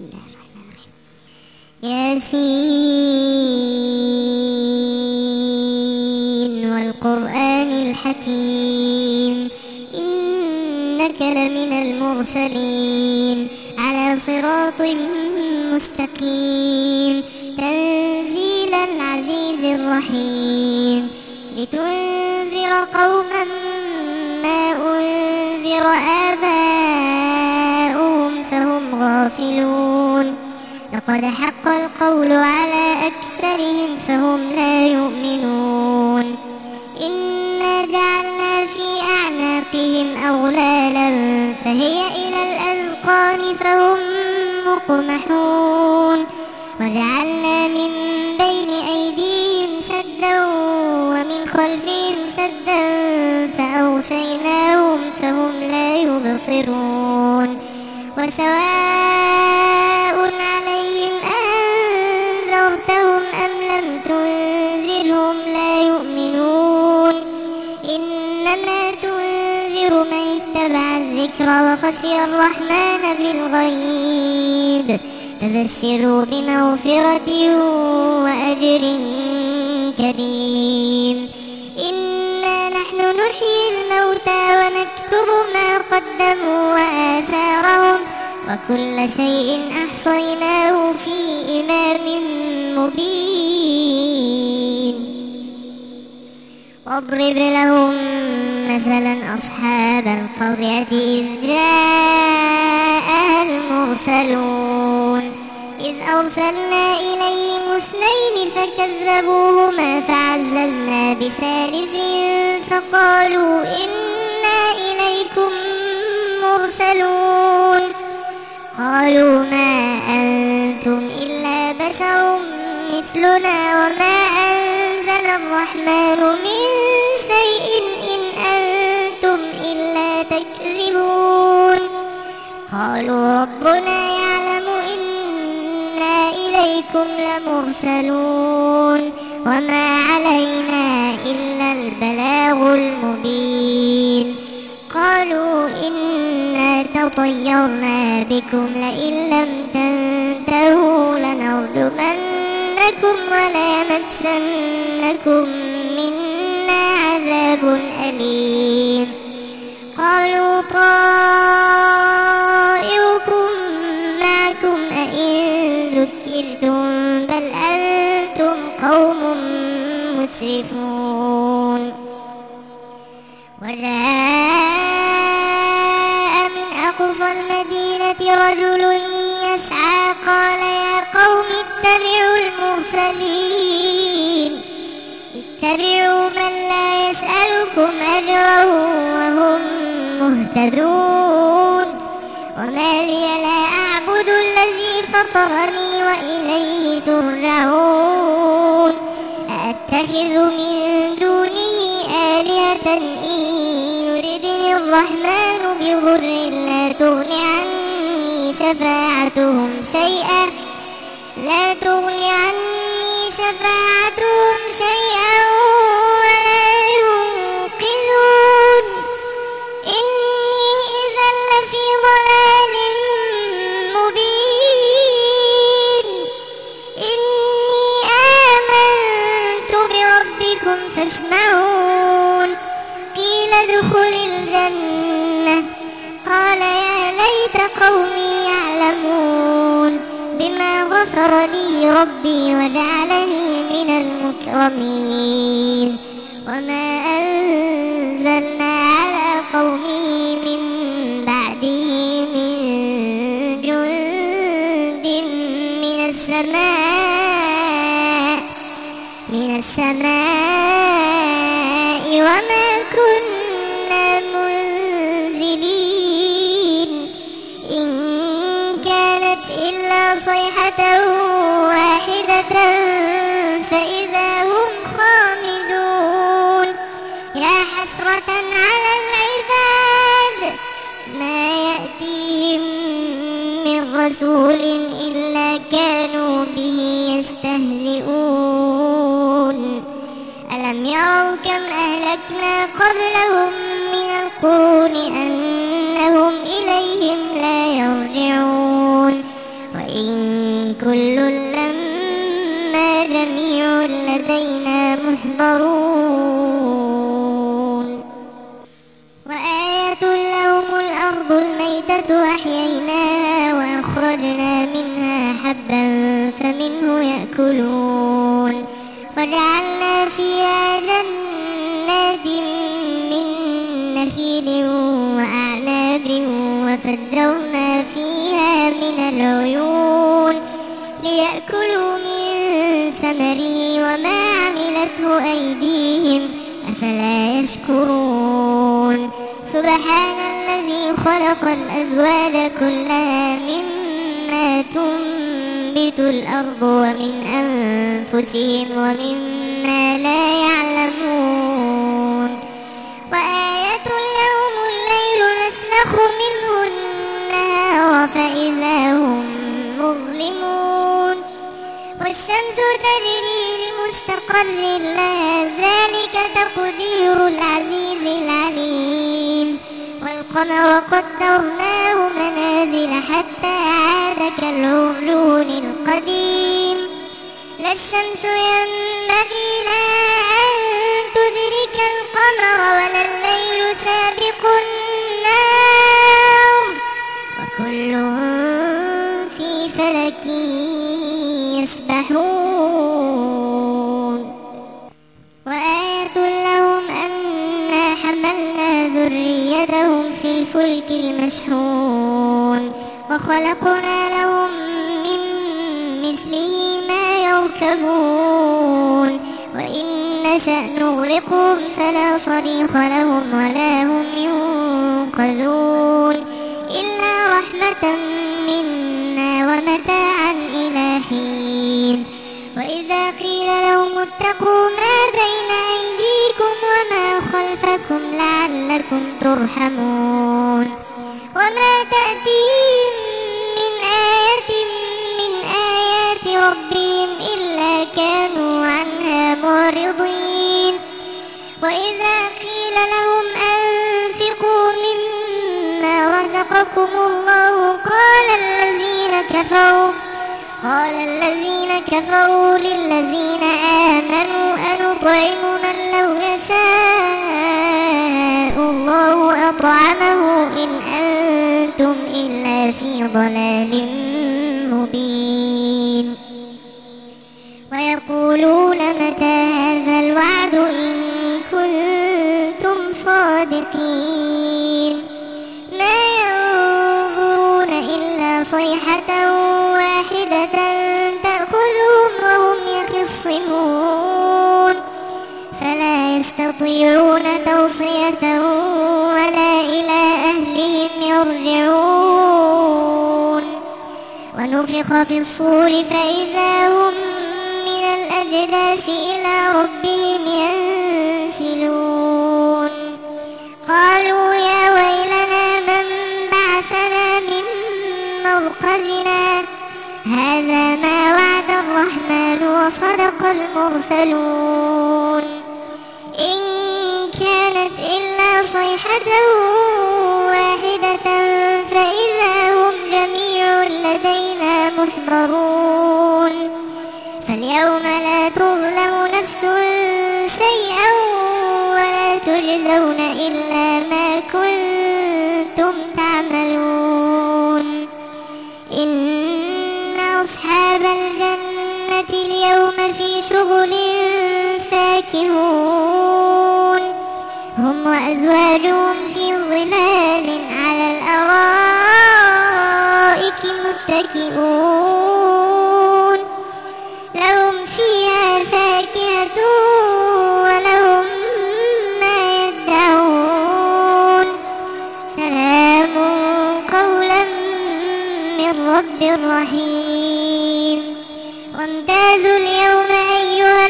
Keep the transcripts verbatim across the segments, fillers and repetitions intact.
الله الرحمن الرحيم. ياسين والقرآن الحكيم إنك لمن المرسلين على صراط مستقيم تنزيل العزيز الرحيم لتنذر قوما ما أنذر آباؤهم فهم غافلون لقد حق القول على أكثرهم فهم لا يؤمنون إنا جعلنا في أعناقهم أغلالا فهي إلى الأذقان فهم مقمحون وجعلنا من بين أيديهم سدا ومن خلفهم سدا فأغشيناهم فهم لا يبصرون وسواء عليهم أنذرتهم أم لم تنذرهم لا يؤمنون إنما تنذر من اتبع الذكر وخشي الرحمن بالغيب فبشروا بمغفرة وأجر كريم إنا نحن نحيي الموتى ونكتب ما قدموا وآثارهم وكل شيء أحصيناه في إمام مبين واضرب لهم مثلا أصحاب القرية إذ جاءها المرسلون إذ أرسلنا إليهم اثنين فكذبوهما فعززنا بثالث فقالوا إنا إليكم مرسلون قالوا ما أنتم إلا بشر مثلنا وما أنزل الرحمن من شيء إن أنتم إلا تكذبون قالوا ربنا يعلم إنا إليكم لمرسلون وما علينا إلا البلاغ المبين قالوا إنا تطيرنا بكم لئن لم تنتهوا لنرجمنكم وليمسنكم منا عذاب أليم قالوا طائركم معكم أئن ذكرتم بل أنتم قوم مسرفون وجاء من أقصى المدينة رجل يسعى قال يا قوم اتبعوا المرسلين اتبعوا من لا يسألكم أجرا وهم مهتدون وما لي لا أعبد الذي فطرني وإليه ترجعون أأتخذ من دونه آلهة إن يردني الرحمن بضر لا تغن عني شفاعتهم شيئا لا تغن عني شفاعتهم شيئا ولا ينقذون إني إذا لفي ضلال مبين إني آمنت بربكم فاسمعون قيل ادخل الجنة قال يا ليت قومي يعلمون بما غفر لي ربي وجعلني من المكرمين وما أنزلنا على قومه من بعده من جند من السماء من السماء وما كنا منزلين إن كانت إلا صيحة واحدة فإذا هم خامدون يا حسرة على العباد ما يأتيهم من رسول إلا كانوا به يستهزئون ألم يروا كم أهلكنا قبلهم من القرون أنهم إليهم لا يرجعون وإن كل لما جميع لدينا محضرون وآية لهم الأرض الميتة أحييناها وأخرجنا منها حبا فمنه يأكلون وجعلنا فيها جنات من نخيل وأعناب وفجرنا فيها من العيون ليأكلوا من ثمره وما عملته أيديهم أفلا يشكرون سبحان الذي خلق الأزواج كلها مما تنبت الأرض ومن أنفسهم ومما لا يعلمون وآية لهم الليل نسلخ منه النهار فإذا هم مظلمون والشمس تجري لمستقر لها ذلك تقدير العزيز العليم والقمر قدرناه منازل حتى عاد كالعرجون القديم لا الشمس ينبغي لها أن تدرك القمر ولا الليل سابق النار وكل في فلك يسبحون وآية لهم أنا حملنا ذريتهم في الفلك المشحون وخلقنا لهم من مثله ما يركبون وإن نشأ نغرقهم فلا صريخ لهم ولا هم ينقذون إلا رحمة منا ومتاعا إلى حين وإذا قيل لهم اتقوا ما بين أيديكم وما خلفكم لعلكم ترحمون وما تأتيهم من آية من آيات ربهم إلا كانوا عنها معرضين وإذا قيل لهم أنفقوا مما رزقكم الله قال الذين كفروا قال الذين كفروا للذين آمنوا أنطعم من لو يشاء الله أطعمه إن أنتم إلا في ضلال مبين ويقولون متى هذا الوعد إن كنتم صادقين ما ينظرون إلا صيحة واحدة تأخذهم وهم يخصمون فلا يستطيعون توصية ولا إلى أهلهم يرجعون ونفخ في الصور فإذا هم من الأجداث إلى ربهم ينسلون قالوا يا ويلنا من بعثنا من مرقدنا هذا ما وعد الرحمن وصدق المرسلون إن كانت إلا صيحة واحدة فإذا هم جميع لدينا محضرون فاليوم لا تظلم نفس شيئا ولا تجزون إلا ما كنتم تعملون إن أصحاب الجنة اليوم في شغل فاكهون هم وأزواجهم في ظلال على الأرائك متكئون لهم فيها فاكهة ولهم ما يدعون سلام قولا من رب رحيم وامتازوا اليوم أيها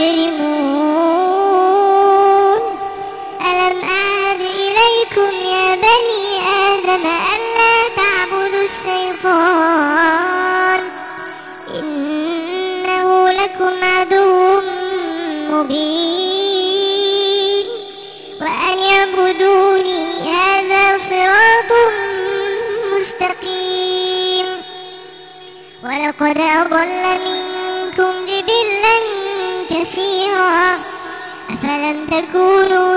المجرمون ألم أعهد إليكم يا بني آدم ألا تعبدوا الشيطان إنه لكم عدو مبين وأن يعبدوني هذا صراط مستقيم ولقد أضل منكم جبلا كثيرا أفلم تكونوا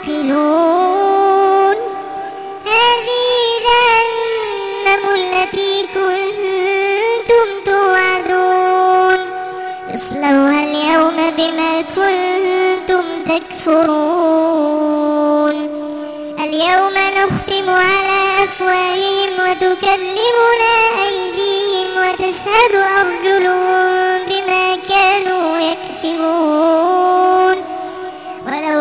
تعقلون هذه جهنم التي كنتم توعدون اصلوها اليوم بما كنتم تكفرون اليوم نختم على أفواههم وتكلمنا أيديهم وتشهد أرجلهم بما كانوا يكسبون ولو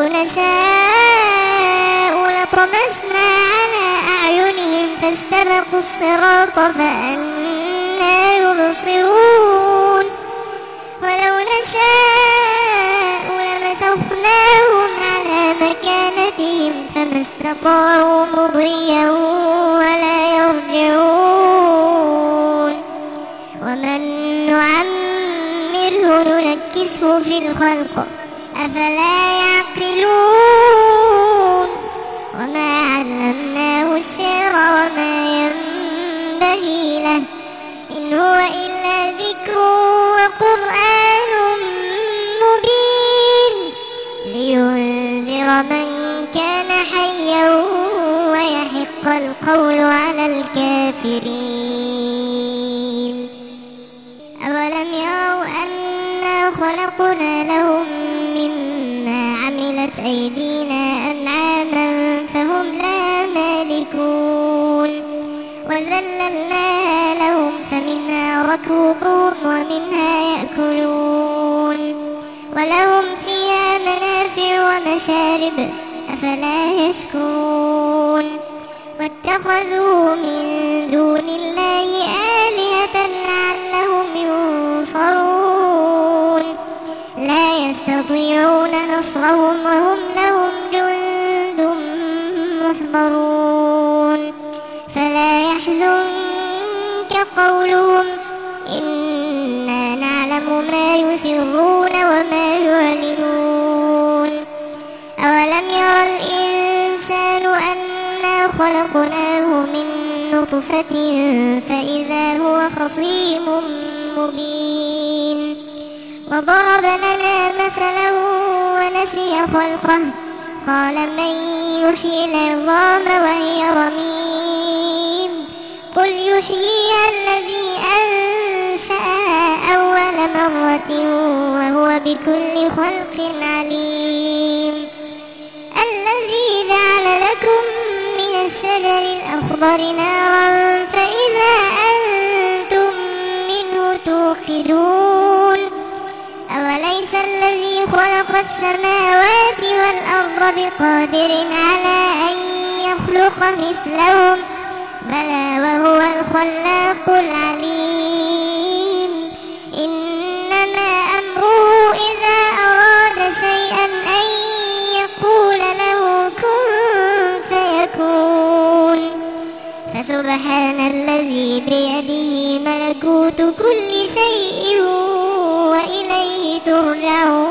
نشاء لطمسنا على أعينهم فاستبقوا الصراط فأنى يبصرون ولو نشاء لمسخناهم على مكانتهم فما استطاعوا مضيا ولا يرجعون ومن نعمره ننكسه في الخلق أفلا يعقلون وما علمناه الشعر وما ينبغي له إن هو إلا ذكر وقرآن مبين لينذر من كان حيا ويحق القول على الكافرين أولم يروا أنا خلقنا لهم مما عملت أيدينا أنعاما فهم لها مالكون وذللناها لهم فمنها ركوبهم ومنها يأكلون ولهم فيها منافع ومشارب أفلا يشكرون واتخذوا من دون الله آلهة لعلهم ينصرون لا يستطيعون نصرهم وهم لهم جند محضرون فلا يحزنك قولهم إنا نعلم ما يسرون وما يعلنون أولم ير الإنسان أنا خلقناه من نطفة فإذا هو خصيم مبين وضرب لنا مثلا ونسي خلقه قال من يحيي العظام وهي رميم قل يحييها الذي أنشأها أول مرة وهو بكل خلق عليم الذي جعل لكم من الشجر الأخضر نارا فإذا أنتم منه توقدون أوليس الذي خلق السماوات والأرض بقادر على أن يخلق مثلهم بلى وهو الخلاق العليم إنما أمره إذا أراد شيئا أن يقول له كن فيكون فسبحان الذي بيده ملكوت كل شيء وإليه ترجعون